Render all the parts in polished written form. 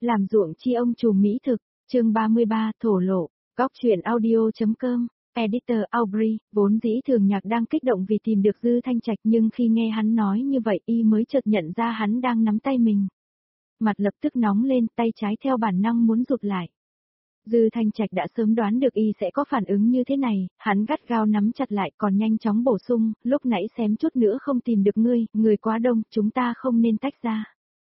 Làm ruộng chi ông trùm mỹ thực, chương 33 thổ lộ, góc truyện audio.com, editor Aubrey, vốn dĩ Thường Nhạc đang kích động vì tìm được Dư Thanh Trạch nhưng khi nghe hắn nói như vậy y mới chợt nhận ra hắn đang nắm tay mình. Mặt lập tức nóng lên, tay trái theo bản năng muốn rụt lại. Dư Thanh Trạch đã sớm đoán được y sẽ có phản ứng như thế này, hắn gắt gao nắm chặt lại còn nhanh chóng bổ sung, lúc nãy xém chút nữa không tìm được ngươi, người quá đông, chúng ta không nên tách ra.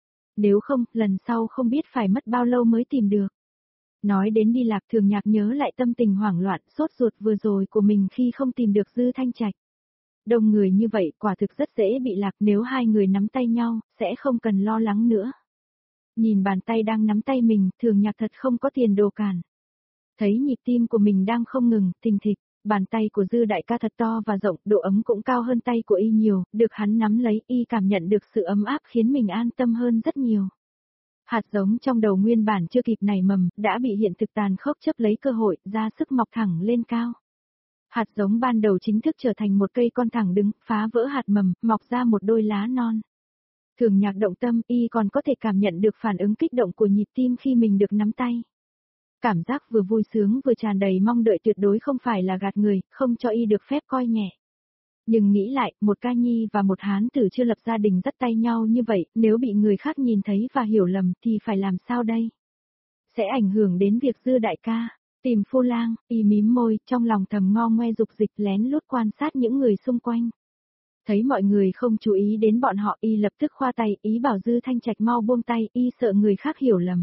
Nếu không, lần sau không biết phải mất bao lâu mới tìm được. Nói đến đi lạc Thường Nhạc nhớ lại tâm tình hoảng loạn, sốt ruột vừa rồi của mình khi không tìm được Dư Thanh Trạch. Đông người như vậy quả thực rất dễ bị lạc, nếu hai người nắm tay nhau, sẽ không cần lo lắng nữa. Nhìn bàn tay đang nắm tay mình, Thường Nhạc thật không có tiền đồ cản. Thấy nhịp tim của mình đang không ngừng, thình thịch, bàn tay của Dư đại ca thật to và rộng, độ ấm cũng cao hơn tay của y nhiều, được hắn nắm lấy y cảm nhận được sự ấm áp khiến mình an tâm hơn rất nhiều. Hạt giống trong đầu nguyên bản chưa kịp nảy mầm, đã bị hiện thực tàn khốc chấp lấy cơ hội, ra sức mọc thẳng lên cao. Hạt giống ban đầu chính thức trở thành một cây con thẳng đứng, phá vỡ hạt mầm, mọc ra một đôi lá non. Thường Nhạc động tâm, y còn có thể cảm nhận được phản ứng kích động của nhịp tim khi mình được nắm tay. Cảm giác vừa vui sướng vừa tràn đầy mong đợi tuyệt đối không phải là gạt người, không cho y được phép coi nhẹ. Nhưng nghĩ lại, một ca nhi và một hán tử chưa lập gia đình dắt tay nhau như vậy, nếu bị người khác nhìn thấy và hiểu lầm thì phải làm sao đây? Sẽ ảnh hưởng đến việc Dư đại ca. Tìm Phu Lang, y mím môi, trong lòng thầm ngo ngoe dục dịch lén lút quan sát những người xung quanh. Thấy mọi người không chú ý đến bọn họ y lập tức khoa tay, ý bảo Dư Thanh Trạch mau buông tay, y sợ người khác hiểu lầm.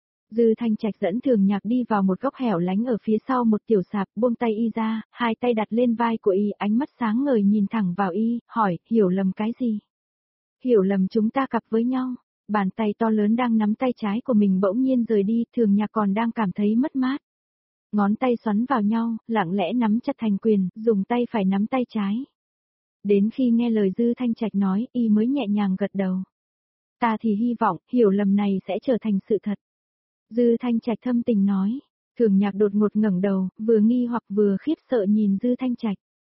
Dư Thanh Trạch dẫn Thường Nhạc đi vào một góc hẻo lánh ở phía sau một tiểu sạp, buông tay y ra, hai tay đặt lên vai của y, ánh mắt sáng ngời nhìn thẳng vào y, hỏi, hiểu lầm cái gì? Hiểu lầm chúng ta cặp với nhau. Bàn tay to lớn đang nắm tay trái của mình bỗng nhiên rời đi, Thường Nhạc còn đang cảm thấy mất mát. Ngón tay xoắn vào nhau, lặng lẽ nắm chặt thành quyền, dùng tay phải nắm tay trái. Đến khi nghe lời Dư Thanh Trạch nói, y mới nhẹ nhàng gật đầu. Ta thì hy vọng, hiểu lầm này sẽ trở thành sự thật. Dư Thanh Trạch thâm tình nói. Thường Nhạc đột ngột ngẩng đầu, vừa nghi hoặc vừa khiếp sợ nhìn Dư Thanh Trạch.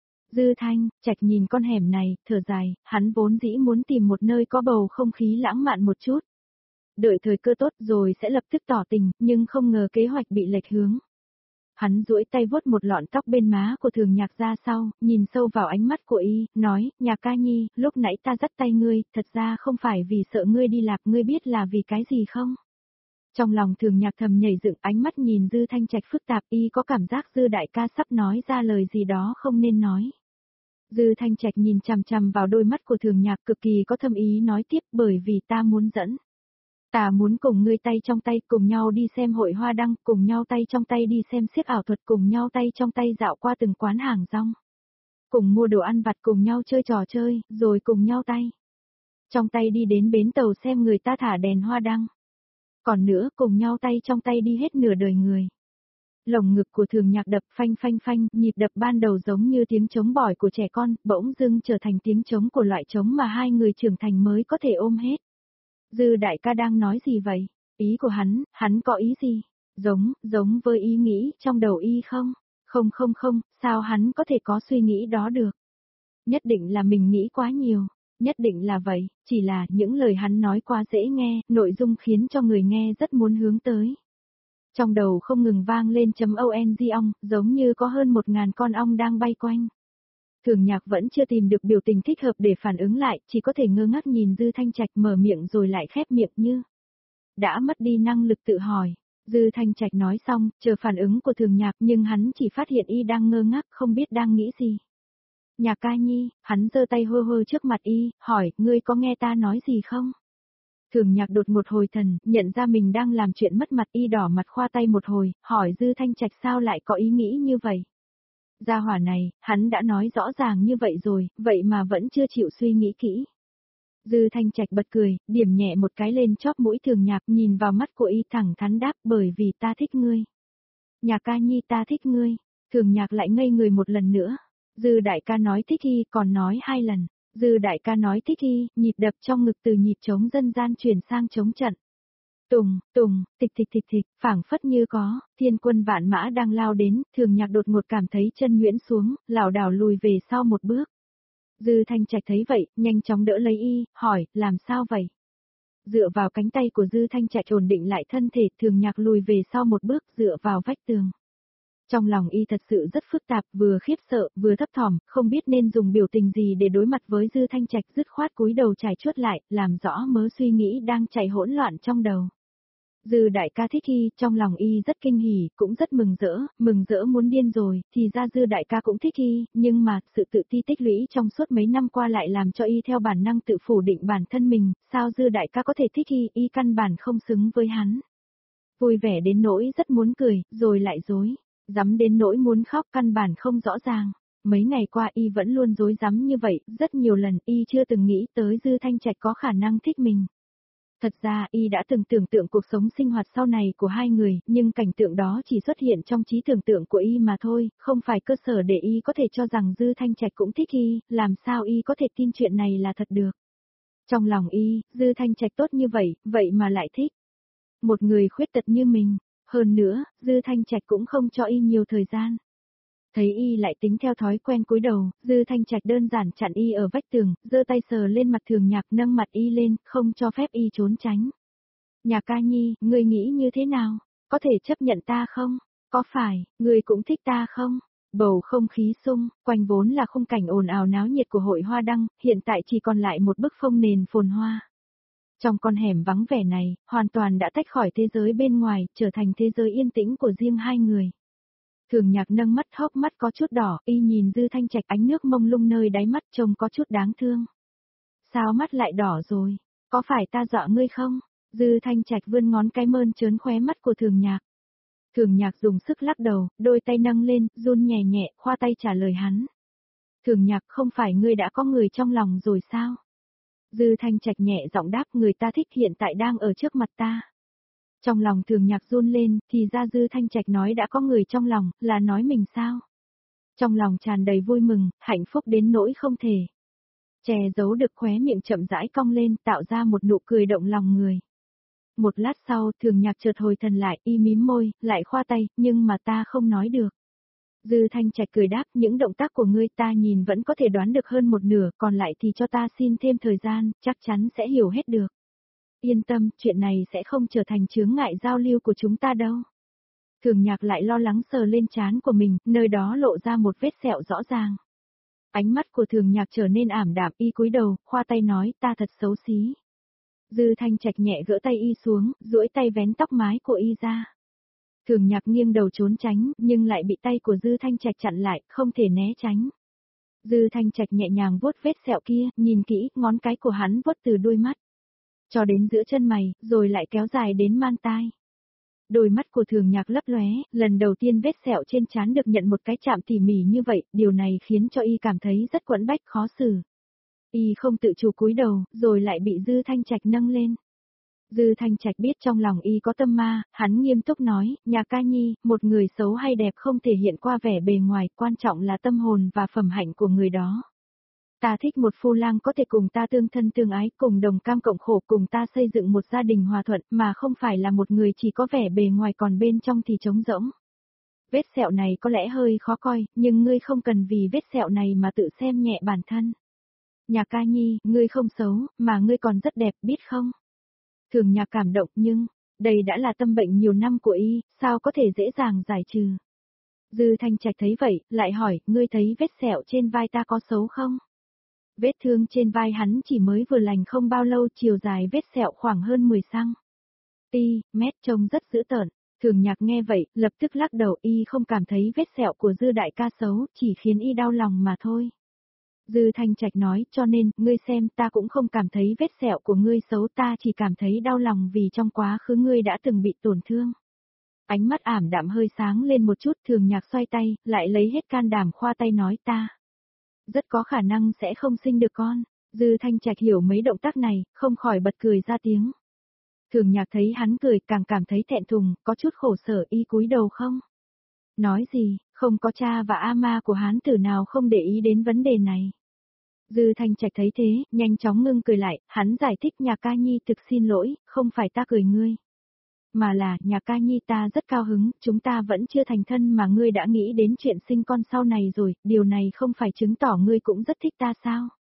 Dư Thanh Trạch nhìn con hẻm này, thở dài, hắn vốn dĩ muốn tìm một nơi có bầu không khí lãng mạn một chút. Đợi thời cơ tốt rồi sẽ lập tức tỏ tình, nhưng không ngờ kế hoạch bị lệch hướng. Hắn duỗi tay vuốt một lọn tóc bên má của Thường Nhạc ra sau, nhìn sâu vào ánh mắt của y, nói, Nhạc ca nhi, lúc nãy ta dắt tay ngươi, thật ra không phải vì sợ ngươi đi lạc, ngươi biết là vì cái gì không? Trong lòng Thường Nhạc thầm nhảy dựng, ánh mắt nhìn Dư Thanh Trạch phức tạp, y có cảm giác Dư đại ca sắp nói ra lời gì đó không nên nói. Dư Thanh Trạch nhìn chằm chằm vào đôi mắt của Thường Nhạc cực kỳ có thâm ý nói tiếp, bởi vì ta muốn dẫn. Ta muốn cùng ngươi tay trong tay cùng nhau đi xem hội hoa đăng, cùng nhau tay trong tay đi xem xiếc ảo thuật, cùng nhau tay trong tay dạo qua từng quán hàng rong. Cùng mua đồ ăn vặt, cùng nhau chơi trò chơi, rồi cùng nhau tay trong tay đi đến bến tàu xem người ta thả đèn hoa đăng. Còn nữa, cùng nhau tay trong tay đi hết nửa đời người. Lồng ngực của Thường Nhạc đập phanh phanh phanh, nhịp đập ban đầu giống như tiếng trống bỏi của trẻ con, bỗng dưng trở thành tiếng trống của loại trống mà hai người trưởng thành mới có thể ôm hết. Dư đại ca đang nói gì vậy? Ý của hắn có ý gì? Giống với ý nghĩ trong đầu y không? Không, sao hắn có thể có suy nghĩ đó được? Nhất định là mình nghĩ quá nhiều. Nhất định là vậy, chỉ là những lời hắn nói quá dễ nghe, nội dung khiến cho người nghe rất muốn hướng tới. Trong đầu không ngừng vang lên ong, giống như có hơn 1000 con ong đang bay quanh. Thường Nhạc vẫn chưa tìm được biểu tình thích hợp để phản ứng lại, chỉ có thể ngơ ngác nhìn Dư Thanh Trạch mở miệng rồi lại khép miệng như đã mất đi năng lực tự hỏi. Dư Thanh Trạch nói xong, chờ phản ứng của Thường Nhạc nhưng hắn chỉ phát hiện y đang ngơ ngác không biết đang nghĩ gì. Nhạc ca nhi, hắn giơ tay hơ hơ trước mặt y, hỏi, ngươi có nghe ta nói gì không? Thường Nhạc đột một hồi thần, nhận ra mình đang làm chuyện mất mặt y đỏ mặt khoa tay một hồi, hỏi Dư Thanh Trạch sao lại có ý nghĩ như vậy? Gia hỏa này, hắn đã nói rõ ràng như vậy rồi, vậy mà vẫn chưa chịu suy nghĩ kỹ. Dư Thanh Trạch bật cười, điểm nhẹ một cái lên chóp mũi Thường Nhạc nhìn vào mắt của y thẳng thắn đáp bởi vì ta thích ngươi. Nhạc ca nhi ta thích ngươi. Thường Nhạc lại ngây người một lần nữa. Dư đại ca nói thích y còn nói 2 lần. Dư đại ca nói thích y, nhịp đập trong ngực từ nhịp trống dân gian chuyển sang trống trận. Tùng, thịch, phảng phất như có, thiên quân vạn mã đang lao đến, Thường Nhạc đột ngột cảm thấy chân nhuyễn xuống, lảo đảo lùi về sau một bước. Dư Thanh Trạch thấy vậy, nhanh chóng đỡ lấy y, hỏi, làm sao vậy? Dựa vào cánh tay của Dư Thanh Trạch ổn định lại thân thể, Thường Nhạc lùi về sau một bước dựa vào vách tường. Trong lòng y thật sự rất phức tạp, vừa khiếp sợ, vừa thấp thỏm, không biết nên dùng biểu tình gì để đối mặt với Dư Thanh Trạch, dứt khoát cúi đầu trải chuốt lại, làm rõ mớ suy nghĩ đang chạy hỗn loạn trong đầu. Dư đại ca thích y, trong lòng y rất kinh hỉ, cũng rất mừng rỡ muốn điên rồi, thì ra Dư đại ca cũng thích y, nhưng mà, sự tự ti tích lũy trong suốt mấy năm qua lại làm cho y theo bản năng tự phủ định bản thân mình, sao Dư đại ca có thể thích y căn bản không xứng với hắn. Vui vẻ đến nỗi rất muốn cười, rồi lại dối, rắm đến nỗi muốn khóc căn bản không rõ ràng. Mấy ngày qua y vẫn luôn dối rắm như vậy, rất nhiều lần y chưa từng nghĩ tới Dư Thanh Trạch có khả năng thích mình. Thật ra y đã từng tưởng tượng cuộc sống sinh hoạt sau này của hai người, nhưng cảnh tượng đó chỉ xuất hiện trong trí tưởng tượng của y mà thôi, không phải cơ sở để y có thể cho rằng Dư Thanh Trạch cũng thích y, làm sao y có thể tin chuyện này là thật được. Trong lòng y, Dư Thanh Trạch tốt như vậy, vậy mà lại thích. Một người khuyết tật như mình, hơn nữa, Dư Thanh Trạch cũng không cho y nhiều thời gian. Thấy y lại tính theo thói quen cúi đầu, Dư Thanh Trạch đơn giản chặn y ở vách tường, giơ tay sờ lên mặt Thường Nhạc, nâng mặt y lên, không cho phép y trốn tránh. Nhạc ca nhi, ngươi nghĩ như thế nào? Có thể chấp nhận ta không? Có phải, ngươi cũng thích ta không? Bầu không khí sung, quanh vốn là khung cảnh ồn ào náo nhiệt của hội hoa đăng, hiện tại chỉ còn lại một bức phông nền phồn hoa. Trong con hẻm vắng vẻ này, hoàn toàn đã tách khỏi thế giới bên ngoài, trở thành thế giới yên tĩnh của riêng hai người. Thường Nhạc nâng mắt, hốc mắt có chút đỏ, y nhìn Dư Thanh Trạch, ánh nước mông lung nơi đáy mắt trông có chút đáng thương. Sao mắt lại đỏ rồi? Có phải ta dọa ngươi không? Dư Thanh Trạch vươn ngón cái mơn trớn khóe mắt của Thường Nhạc. Thường Nhạc dùng sức lắc đầu, đôi tay nâng lên, run nhẹ nhẹ, khoa tay trả lời hắn. Thường Nhạc, không phải ngươi đã có người trong lòng rồi sao? Dư Thanh Trạch nhẹ giọng đáp, người ta thích hiện tại đang ở trước mặt ta. Trong lòng Thường Nhạc run lên, thì ra Dư Thanh Trạch nói đã có người trong lòng, là nói mình sao? Trong lòng tràn đầy vui mừng, hạnh phúc đến nỗi không thể che giấu được, khóe miệng chậm rãi cong lên, tạo ra một nụ cười động lòng người. Một lát sau, Thường Nhạc chợt hồi thần lại, y mím môi, lại khoa tay, nhưng mà ta không nói được. Dư Thanh Trạch cười đáp, những động tác của ngươi ta nhìn vẫn có thể đoán được hơn một nửa, còn lại thì cho ta xin thêm thời gian, chắc chắn sẽ hiểu hết được. Yên tâm, chuyện này sẽ không trở thành chướng ngại giao lưu của chúng ta đâu. Thường Nhạc lại lo lắng sờ lên trán của mình, nơi đó lộ ra một vết sẹo rõ ràng. Ánh mắt của Thường Nhạc trở nên ảm đạm, y cúi đầu, khoa tay nói, ta thật xấu xí. Dư Thanh Trạch nhẹ gỡ tay y xuống, duỗi tay vén tóc mái của y ra. Thường Nhạc nghiêng đầu trốn tránh, nhưng lại bị tay của Dư Thanh Trạch chặn lại, không thể né tránh. Dư Thanh Trạch nhẹ nhàng vuốt vết sẹo kia, nhìn kỹ, ngón cái của hắn vuốt từ đôi mắt cho đến giữa chân mày, rồi lại kéo dài đến man tai. Đôi mắt của Thường Nhạc lấp lóe, lần đầu tiên vết sẹo trên trán được nhận một cái chạm tỉ mỉ như vậy, điều này khiến cho y cảm thấy rất quẫn bách khó xử. Y không tự chủ cúi đầu, rồi lại bị Dư Thanh Trạch nâng lên. Dư Thanh Trạch biết trong lòng y có tâm ma, hắn nghiêm túc nói, Nhạc ca nhi, một người xấu hay đẹp không thể hiện qua vẻ bề ngoài, quan trọng là tâm hồn và phẩm hạnh của người đó. Ta thích một phu lang có thể cùng ta tương thân tương ái, cùng đồng cam cộng khổ, cùng ta xây dựng một gia đình hòa thuận, mà không phải là một người chỉ có vẻ bề ngoài còn bên trong thì trống rỗng. Vết sẹo này có lẽ hơi khó coi, nhưng ngươi không cần vì vết sẹo này mà tự xem nhẹ bản thân. Nhạc ca nhi, ngươi không xấu, mà ngươi còn rất đẹp, biết không? Thường Nhạc cảm động, nhưng, đây đã là tâm bệnh nhiều năm của y, sao có thể dễ dàng giải trừ. Dư Thanh Trạch thấy vậy, lại hỏi, ngươi thấy vết sẹo trên vai ta có xấu không? Vết thương trên vai hắn chỉ mới vừa lành không bao lâu, chiều dài vết sẹo khoảng hơn 10 cm, trông rất dữ tợn. Thường Nhạc nghe vậy, lập tức lắc đầu, y không cảm thấy vết sẹo của Dư đại ca xấu, chỉ khiến y đau lòng mà thôi. Dư Thanh Trạch nói, cho nên, ngươi xem, ta cũng không cảm thấy vết sẹo của ngươi xấu, ta chỉ cảm thấy đau lòng vì trong quá khứ ngươi đã từng bị tổn thương. Ánh mắt ảm đạm hơi sáng lên một chút, Thường Nhạc xoay tay, lại lấy hết can đảm khoa tay nói, ta rất có khả năng sẽ không sinh được con. Dư Thanh Trạch hiểu mấy động tác này, không khỏi bật cười ra tiếng. Thường Nhạc thấy hắn cười, càng cảm thấy thẹn thùng, có chút khổ sở, y cúi đầu không nói gì, không có cha và ama của hắn tử nào không để ý đến vấn đề này. Dư Thanh Trạch thấy thế, nhanh chóng ngưng cười lại, hắn giải thích, Nhạc ca nhi thực xin lỗi, không phải ta cười ngươi. Mà là, Nhạc ca nhi ta rất cao hứng, chúng ta vẫn chưa thành thân mà ngươi đã nghĩ đến chuyện sinh con sau này rồi, điều này không phải chứng tỏ ngươi cũng rất thích ta sao?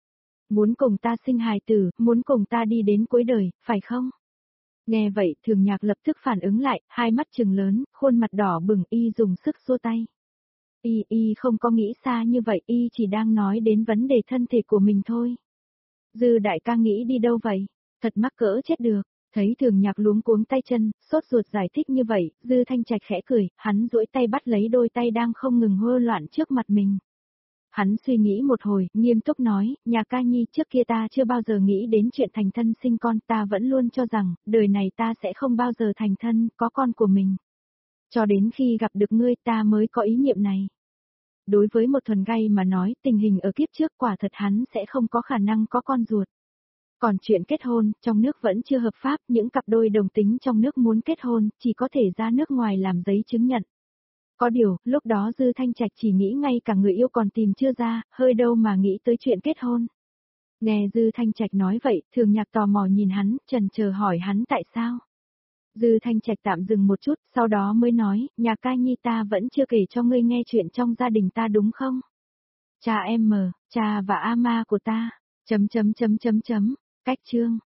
Muốn cùng ta sinh hài tử, muốn cùng ta đi đến cuối đời, phải không? Nghe vậy, Thường Nhạc lập tức phản ứng lại, hai mắt trừng lớn, khuôn mặt đỏ bừng, y dùng sức xua tay. Y không có nghĩ xa như vậy, y chỉ đang nói đến vấn đề thân thể của mình thôi. Dư đại ca nghĩ đi đâu vậy? Thật mắc cỡ chết được. Thấy Thường Nhạc luống cuống tay chân, sốt ruột giải thích như vậy, Dư Thanh Trạch khẽ cười, hắn duỗi tay bắt lấy đôi tay đang không ngừng hô loạn trước mặt mình. Hắn suy nghĩ một hồi, nghiêm túc nói, nhà ca nhi trước kia ta chưa bao giờ nghĩ đến chuyện thành thân sinh con, ta vẫn luôn cho rằng, đời này ta sẽ không bao giờ thành thân, có con của mình. Cho đến khi gặp được ngươi ta mới có ý niệm này. Đối với một thuần gay mà nói, tình hình ở kiếp trước quả thật hắn sẽ không có khả năng có con ruột. Còn chuyện kết hôn, trong nước vẫn chưa hợp pháp, những cặp đôi đồng tính trong nước muốn kết hôn, chỉ có thể ra nước ngoài làm giấy chứng nhận. Có điều, lúc đó Dư Thanh Trạch chỉ nghĩ ngay cả người yêu còn tìm chưa ra, hơi đâu mà nghĩ tới chuyện kết hôn. Nghe Dư Thanh Trạch nói vậy, Thường Nhạc tò mò nhìn hắn, chần chờ hỏi hắn tại sao. Dư Thanh Trạch tạm dừng một chút, sau đó mới nói, nhà ca nhi ta vẫn chưa kể cho ngươi nghe chuyện trong gia đình ta đúng không? Cha và ama của ta, Cách chương.